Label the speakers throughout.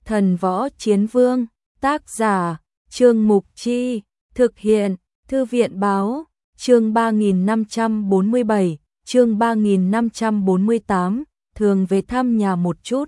Speaker 1: Thần Võ Chiến Vương, tác giả, Trương Mục Chi, thực hiện, Thư viện Báo, chương 3547, chương 3548, thường về thăm nhà một chút.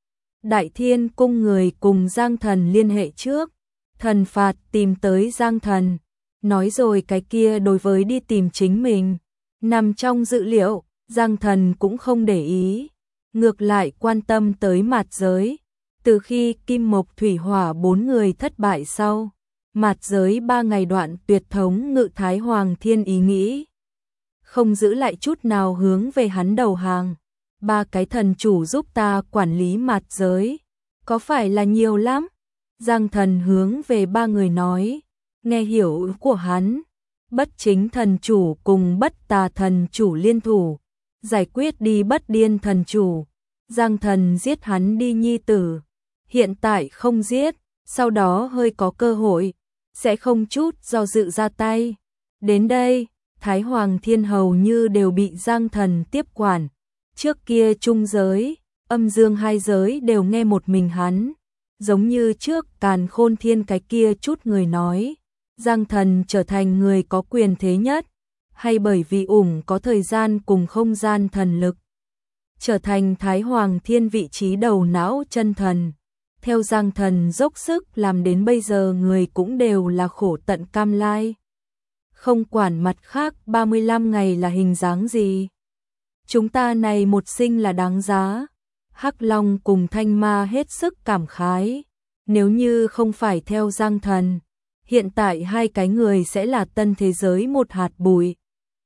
Speaker 1: Đại Thiên Cung người cùng Giang Thần liên hệ trước, Thần Phạt tìm tới Giang Thần, nói rồi cái kia đối với đi tìm chính mình, nằm trong dự liệu, Giang Thần cũng không để ý, ngược lại quan tâm tới Mạt Giới. Từ khi Kim Mộc Thủy Hỏa 4 người thất bại sau, Mạt Giới 3 ngày đoạn tuyệt thống ngự Thái Hoàng Thiên ý nghĩ, không giữ lại chút nào hướng về hắn đầu hàng. 3 cái thần chủ giúp ta quản lý Mạt Giới, có phải là nhiều lắm? Giang Thần hướng về 3 người nói, nghe hiểu của hắn, Bất Chính thần chủ cùng Bất Tà thần chủ liên thủ, giải quyết đi Bất Điên thần chủ. Giang Thần giết hắn đi nhi tử, hiện tại không giết, sau đó hơi có cơ hội, sẽ không chút do dự ra tay. Đến đây, Thái Hoàng Thiên hầu như đều bị Giang Thần tiếp quản. Trước kia trung giới, âm dương hai giới đều nghe một mình hắn, giống như trước Càn Khôn Thiên cái kia chút người nói, Giang Thần trở thành người có quyền thế nhất, hay bởi vì có thời gian cùng không gian thần lực, trở thành Thái Hoàng Thiên vị trí đầu não chân thần. Theo Giang Thần dốc sức làm đến bây giờ người cũng đều là khổ tận cam lai. Không quản mặt khác 35 ngày là hình dáng gì. Chúng ta này một sinh là đáng giá. Hắc Long cùng Thanh Ma hết sức cảm khái. Nếu như không phải theo Giang Thần, hiện tại hai cái người sẽ là tân thế giới một hạt bụi.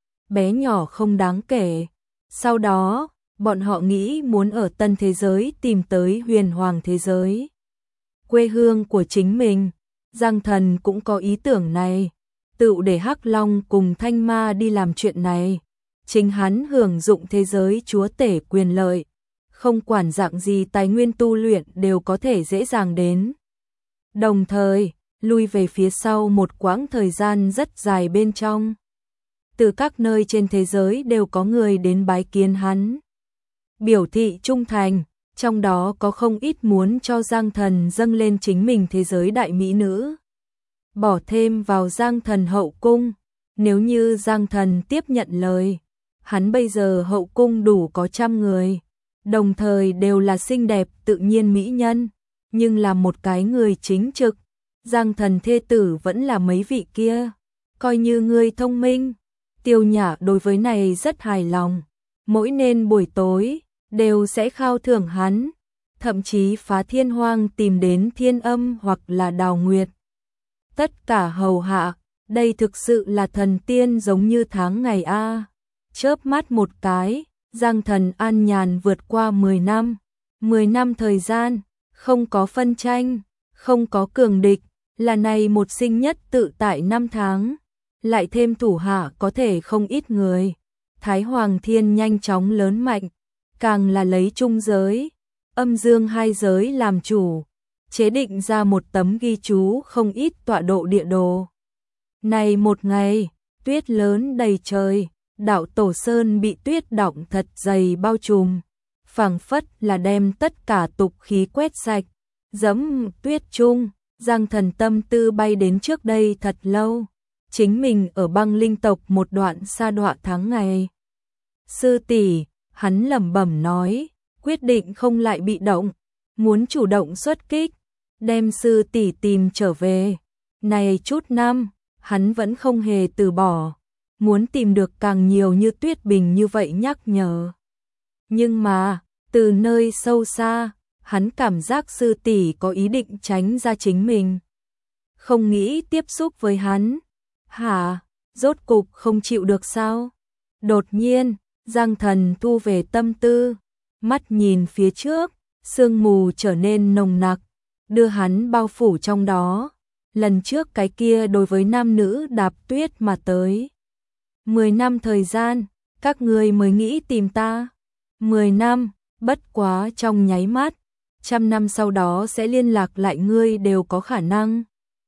Speaker 1: Bé nhỏ không đáng kể. Sau đó, bọn họ nghĩ muốn ở tân thế giới tìm tới huyền hoàng thế giới, quê hương của chính mình. Giang Thần cũng có ý tưởng này, tự để Hắc Long cùng Thanh Ma đi làm chuyện này, chính hắn hưởng dụng thế giới chúa tể quyền lợi, không quản dạng gì tài nguyên tu luyện đều có thể dễ dàng đến. Đồng thời, lui về phía sau một quãng thời gian rất dài bên trong, từ các nơi trên thế giới đều có người đến bái kiến hắn, biểu thị trung thành, trong đó có không ít muốn cho Giang Thần dâng lên chính mình thế giới đại mỹ nữ, bỏ thêm vào Giang Thần hậu cung. Nếu như Giang Thần tiếp nhận lời, hắn bây giờ hậu cung đủ có 100 người, đồng thời đều là xinh đẹp tự nhiên mỹ nhân, nhưng là một cái người chính trực, Giang Thần thê tử vẫn là mấy vị kia, coi như người thông minh. Tiêu Nhã đối với này rất hài lòng, mỗi nên buổi tối đều sẽ khao thưởng hắn, thậm chí phá thiên hoang tìm đến Thiên Âm hoặc là Đào Nguyệt, tất cả hầu hạ. Đây thực sự là thần tiên giống như tháng ngày a. Chớp mắt một cái, Giang Thần an nhàn vượt qua 10 năm. 10 năm thời gian, không có phân tranh, không có cường địch, là này một sinh nhất tự tại 5 tháng, lại thêm thủ hạ có thể không ít người. Thái Hoàng Thiên nhanh chóng lớn mạnh, càng là lấy trung giới, âm dương hai giới làm chủ, chế định ra một tấm ghi chú không ít tọa độ địa đồ. Này một ngày, tuyết lớn đầy trời, đạo Tổ Sơn bị tuyết đọng thật dày bao trùm, phảng phất là đem tất cả tục khí quét sạch. Dẫm tuyết trung, Giang Thần tâm tư bay đến trước đây thật lâu, chính mình ở băng linh tộc một đoạn sa đọa tháng ngày. Sư tỷ, hắn lẩm bẩm nói, quyết định không lại bị động, muốn chủ động xuất kích, đem sư tỷ tìm trở về. Này chút năm, hắn vẫn không hề từ bỏ, muốn tìm được càng nhiều như Tuyết Bình như vậy nhắc nhở. Nhưng mà, từ nơi sâu xa, hắn cảm giác sư tỷ có ý định tránh ra chính mình, không nghĩ tiếp xúc với hắn. Hả, rốt cục không chịu được sao? Đột nhiên, Giang Thần thu về tâm tư, mắt nhìn phía trước, sương mù trở nên nồng nặc, đưa hắn bao phủ trong đó. Lần trước cái kia đối với nam nữ đạp tuyết mà tới. 10 năm thời gian, các ngươi mới nghĩ tìm ta. 10 năm, bất quá trong nháy mắt, 100 năm sau đó sẽ liên lạc lại ngươi đều có khả năng.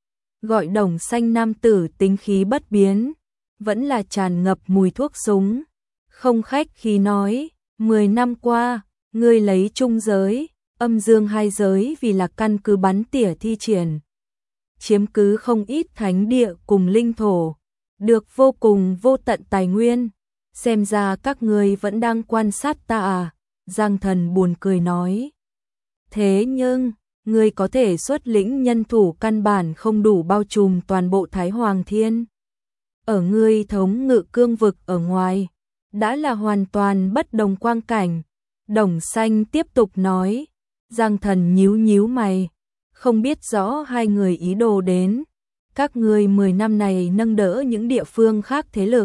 Speaker 1: Gọi Đồng Xanh nam tử tính khí bất biến, vẫn là tràn ngập mùi thuốc súng. Không khách khí nói, 10 năm qua, ngươi lấy trung giới, âm dương hai giới vì là căn cứ bắn tỉa thi triển, chiếm cứ không ít thánh địa cùng linh thổ, được vô cùng vô tận tài nguyên. Xem ra các ngươi vẫn đang quan sát ta à? Giang Thần buồn cười nói. Thế nhưng, ngươi có thể xuất lĩnh nhân thủ căn bản không đủ bao trùm toàn bộ Thái Hoàng Thiên. Ở ngươi thống ngự cương vực ở ngoài, đã là hoàn toàn bất đồng quang cảnh. Đồng Xanh tiếp tục nói. Giang Thần nhíu nhíu mày, không biết rõ hai người ý đồ đến. Các ngươi 10 năm này nâng đỡ những địa phương khác thế lực.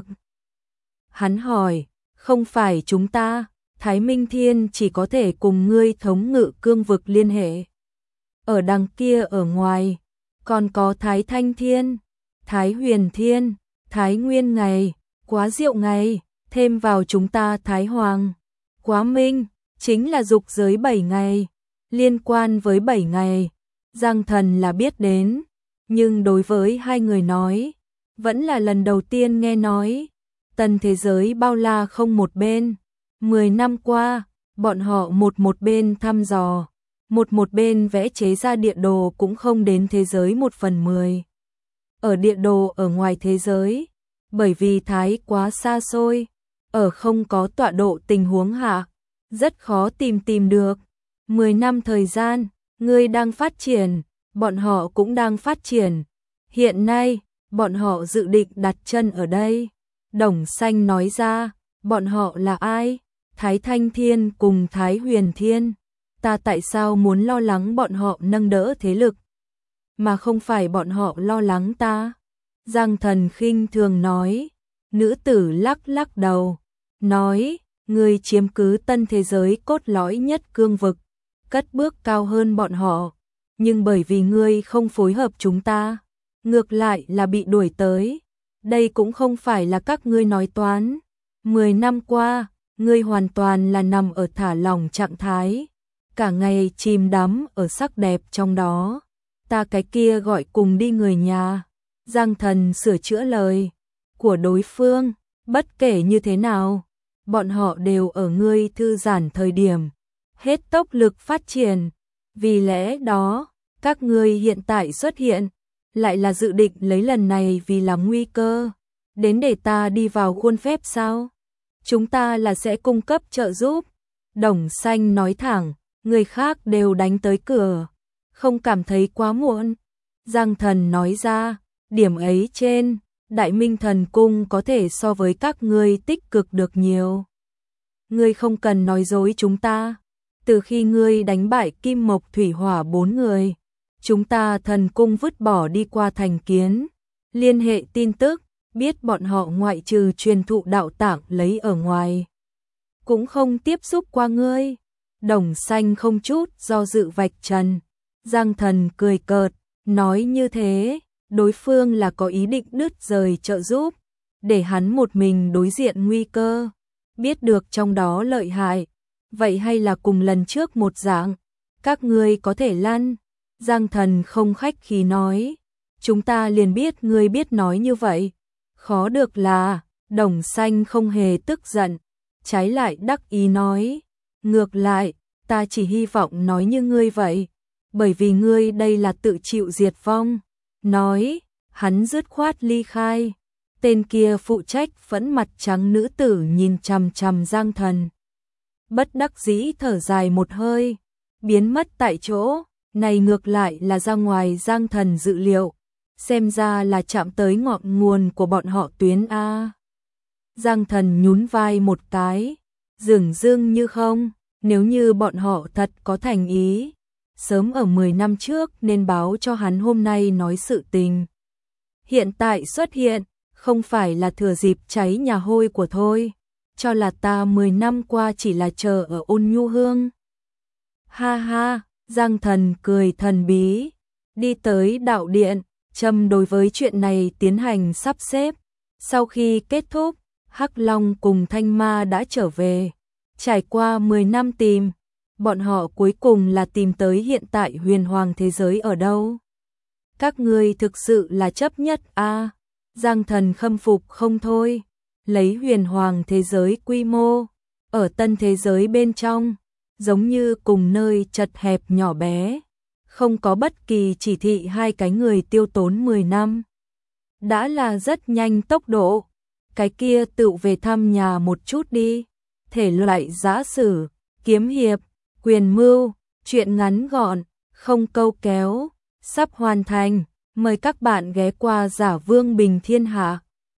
Speaker 1: Hắn hỏi, không phải chúng ta, Thái Minh Thiên chỉ có thể cùng ngươi thống ngự cương vực liên hệ. Ở đằng kia ở ngoài, còn có Thái Thanh Thiên, Thái Huyền Thiên, Thái Nguyên Ngày, Quá Diệu Ngày, thêm vào chúng ta Thái Hoàng, Quá Minh, chính là dục giới 7 ngày. Liên quan với 7 ngày, Giang Thần là biết đến, nhưng đối với hai người nói, vẫn là lần đầu tiên nghe nói. Tân thế giới bao la không một bên, 10 năm qua, bọn họ một bên thăm dò, một bên vẽ chế ra địa đồ cũng không đến thế giới 1/10. Ở địa đồ ở ngoài thế giới, bởi vì thái quá xa xôi, ở không có tọa độ tình huống hạ, rất khó tìm được. 10 năm thời gian, ngươi đang phát triển, bọn họ cũng đang phát triển. Hiện nay, bọn họ dự định đặt chân ở đây. Đồng Xanh nói ra, bọn họ là ai? Thái Thanh Thiên cùng Thái Huyền Thiên. Ta tại sao muốn lo lắng bọn họ nâng đỡ thế lực, mà không phải bọn họ lo lắng ta? Giang Thần khinh thường nói. Nữ tử lắc lắc đầu, nói, ngươi chiếm cứ tân thế giới cốt lõi nhất cương vực, cất bước cao hơn bọn họ, nhưng bởi vì ngươi không phối hợp chúng ta, ngược lại là bị đuổi tới. Đây cũng không phải là các ngươi nói toán. 10 năm qua, ngươi hoàn toàn là nằm ở thả lỏng trạng thái, cả ngày chìm đắm ở sắc đẹp trong đó. Ta cái kia gọi cùng đi người nhà. Giang Thần sửa chữa lời của đối phương, bất kể như thế nào, bọn họ đều ở ngươi thư giãn thời điểm, hết tốc lực phát triển. Vì lẽ đó, các ngươi hiện tại xuất hiện, lại là dự định lấy lần này vì là nguy cơ, đến để ta đi vào khuôn phép sao? Chúng ta là sẽ cung cấp trợ giúp. Đồng Xanh nói thẳng, người khác đều đánh tới cửa, không cảm thấy quá muộn. Giang Thần nói ra, điểm ấy trên, Đại Minh Thần Cung có thể so với các ngươi tích cực được nhiều. Ngươi không cần nói dối chúng ta. Từ khi ngươi đánh bại Kim Mộc Thủy Hỏa 4 người, chúng ta thần cung vứt bỏ đi qua thành kiến, liên hệ tin tức, biết bọn họ ngoại trừ truyền thụ đạo tạng lấy ở ngoài, cũng không tiếp xúc qua ngươi. Đồng Xanh không chút do dự vạch trần. Giang Thần cười cợt, nói như thế, đối phương là có ý định đứt rời trợ giúp, để hắn một mình đối diện nguy cơ, biết được trong đó lợi hại. Vậy hay là cùng lần trước một dạng, các ngươi có thể lăn. Giang Thần không khách khí nói, chúng ta liền biết ngươi biết nói như vậy. Khó được là, Đồng Xanh không hề tức giận, trái lại đắc ý nói, ngược lại, ta chỉ hy vọng nói như ngươi vậy, bởi vì ngươi đây là tự chịu diệt vong. Nói, hắn dứt khoát ly khai. Tên kia phụ trách phẫn mặt trắng nữ tử nhìn chằm chằm Giang Thần, bất đắc dĩ thở dài một hơi, biến mất tại chỗ. Này ngược lại là ra ngoài Giang Thần dự liệu, xem ra là chạm tới ngọn nguồn của bọn họ tuyến A. Giang Thần nhún vai một cái, dửng dưng như không, nếu như bọn họ thật có thành ý, sớm ở 10 năm trước nên báo cho hắn hôm nay nói sự tình. Hiện tại xuất hiện, không phải là thừa dịp cháy nhà hôi của thôi, cho là ta 10 năm qua chỉ là chờ ở Ôn Nhu Hương. Ha ha, Giang Thần cười thần bí, đi tới đạo điện, Trâm đối với chuyện này tiến hành sắp xếp. Sau khi kết thúc, Hắc Long cùng Thanh Ma đã trở về. Trải qua 10 năm tìm, bọn họ cuối cùng là tìm tới hiện tại huyền hoàng thế giới ở đâu. Các ngươi thực sự là chấp nhất a. Giang Thần khâm phục không thôi, lấy huyền hoàng thế giới quy mô, ở tân thế giới bên trong, giống như cùng nơi chật hẹp nhỏ bé, không có bất kỳ chỉ thị hai cái người tiêu tốn 10 năm. Đã là rất nhanh tốc độ, cái kia tự về thăm nhà một chút đi, thể loại giã sử, kiếm hiệp, quyền mưu, chuyện ngắn gọn, không câu kéo, sắp hoàn thành, mời các bạn ghé qua Giả Vương Bình Thiên Hạ.